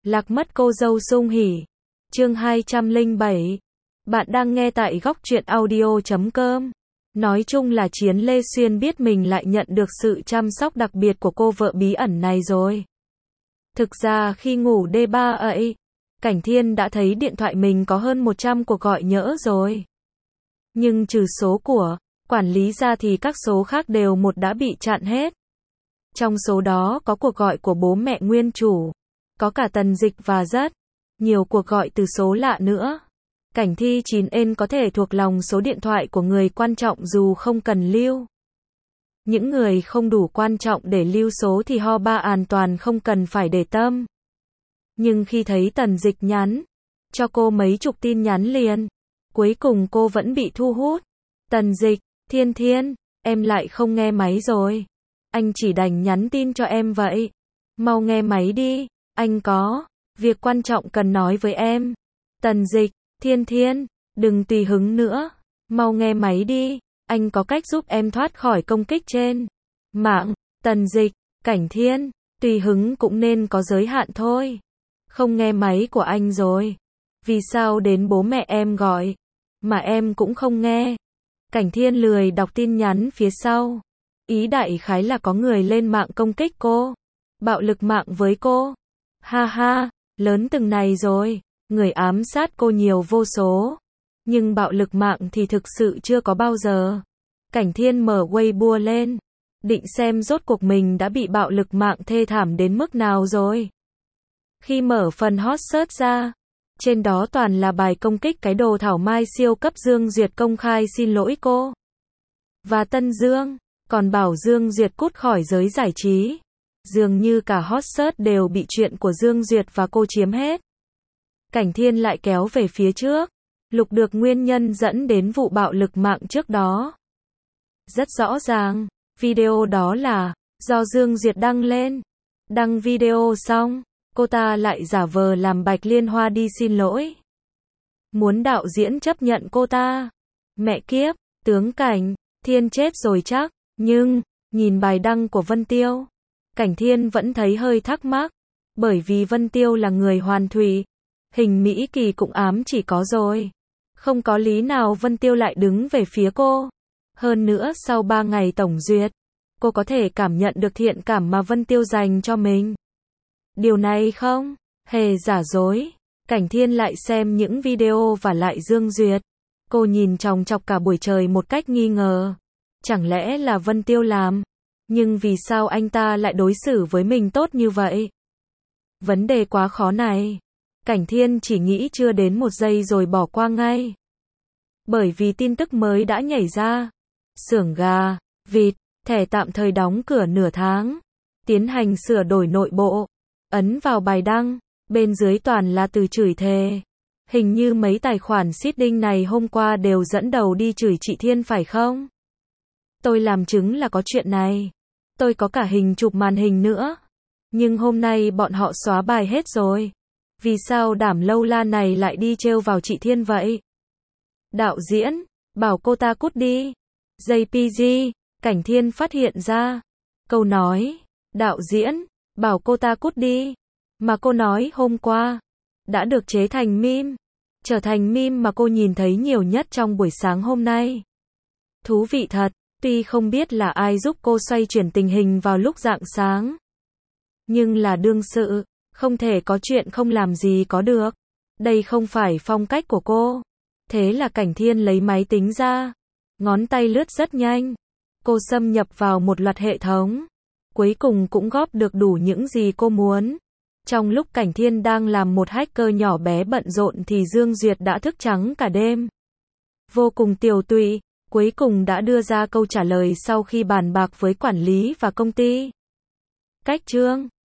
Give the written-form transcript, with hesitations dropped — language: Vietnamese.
Lạc mất cô dâu sung hỉ. Chương 207. Bạn đang nghe tại góc truyện audio.com. Nói chung là Chiến Lê Xuyên biết mình lại nhận được sự chăm sóc đặc biệt của cô vợ bí ẩn này rồi. Thực ra khi ngủ D3 ấy, Cảnh Thiên đã thấy điện thoại mình có hơn 100 cuộc gọi nhỡ rồi. Nhưng trừ số của quản lý ra thì các số khác đều đã bị chặn hết. Trong số đó có cuộc gọi của bố mẹ nguyên chủ, có cả Tần Dịch và rất nhiều cuộc gọi từ số lạ nữa. Cảnh Thi 9N có thể thuộc lòng số điện thoại của người quan trọng dù không cần lưu. Những người không đủ quan trọng để lưu số thì ho ba an toàn không cần phải để tâm. Nhưng khi thấy Tần Dịch nhắn cho cô mấy chục tin nhắn liền, cuối cùng cô vẫn bị thu hút. Tần Dịch, Thiên Thiên, em lại không nghe máy rồi. Anh chỉ đành nhắn tin cho em vậy. Mau nghe máy đi, anh có việc quan trọng cần nói với em. Tần Dịch, Thiên Thiên, đừng tùy hứng nữa. Mau nghe máy đi, anh có cách giúp em thoát khỏi công kích trên mạng. Tần Dịch, Cảnh Thiên, tùy hứng cũng nên có giới hạn thôi. Không nghe máy của anh rồi. Vì sao đến bố mẹ em gọi mà em cũng không nghe? Cảnh Thiên lười đọc tin nhắn phía sau. Ý đại khái là có người lên mạng công kích cô, bạo lực mạng với cô. Ha ha, lớn từng này rồi, người ám sát cô nhiều vô số, nhưng bạo lực mạng thì thực sự chưa có bao giờ. Cảnh Thiên mở Weibo lên, định xem rốt cuộc mình đã bị bạo lực mạng thê thảm đến mức nào rồi. Khi mở phần hot search ra, trên đó toàn là bài công kích cái đồ thảo mai siêu cấp Dương Duyệt công khai xin lỗi cô và Tân Dương, còn bảo Dương Duyệt cút khỏi giới giải trí. Dường như cả hot search đều bị chuyện của Dương Duyệt và cô chiếm hết. Cảnh Thiên lại kéo về phía trước, lục được nguyên nhân dẫn đến vụ bạo lực mạng trước đó. Rất rõ ràng, video đó là do Dương Duyệt đăng lên. Đăng video xong, cô ta lại giả vờ làm Bạch Liên Hoa đi xin lỗi. Muốn đạo diễn chấp nhận cô ta. Mẹ kiếp, tướng Cảnh Thiên chết rồi chắc. Nhưng, nhìn bài đăng của Vân Tiêu, Cảnh Thiên vẫn thấy hơi thắc mắc. Bởi vì Vân Tiêu là người hoàn thủy, hình Mỹ Kỳ cũng ám chỉ có rồi. Không có lý nào Vân Tiêu lại đứng về phía cô. Hơn nữa sau 3 ngày tổng duyệt, cô có thể cảm nhận được thiện cảm mà Vân Tiêu dành cho mình. Điều này không hề giả dối. Cảnh Thiên lại xem những video và lại Dương Duyệt. Cô nhìn chòng chọc cả buổi trời một cách nghi ngờ. Chẳng lẽ là Vân Tiêu làm? Nhưng vì sao anh ta lại đối xử với mình tốt như vậy? Vấn đề quá khó này. Cảnh Thiên chỉ nghĩ chưa đến 1 giây rồi bỏ qua ngay. Bởi vì tin tức mới đã nhảy ra. Xưởng gà, vịt, thẻ tạm thời đóng cửa nửa tháng. Tiến hành sửa đổi nội bộ. Ấn vào bài đăng, bên dưới toàn là từ chửi thề. Hình như mấy tài khoản seeding này hôm qua đều dẫn đầu đi chửi chị Thiên phải không? Tôi làm chứng là có chuyện này. Tôi có cả hình chụp màn hình nữa. Nhưng hôm nay bọn họ xóa bài hết rồi. Vì sao đảm lâu la này lại đi trêu vào chị Thiên vậy? Đạo diễn, bảo cô ta cút đi. JPG, Cảnh Thiên phát hiện ra. Câu nói, đạo diễn, bảo cô ta cút đi. Mà cô nói hôm qua, đã được chế thành meme. Trở thành meme mà cô nhìn thấy nhiều nhất trong buổi sáng hôm nay. Thú vị thật. Tuy không biết là ai giúp cô xoay chuyển tình hình vào lúc rạng sáng. Nhưng là đương sự, không thể có chuyện không làm gì có được. Đây không phải phong cách của cô. Thế là Cảnh Thiên lấy máy tính ra. Ngón tay lướt rất nhanh. Cô xâm nhập vào một loạt hệ thống. Cuối cùng cũng góp được đủ những gì cô muốn. Trong lúc Cảnh Thiên đang làm một hacker nhỏ bé bận rộn thì Dương Duyệt đã thức trắng cả đêm. Vô cùng tiều tụy. Cuối cùng đã đưa ra câu trả lời sau khi bàn bạc với quản lý và công ty. Cách chương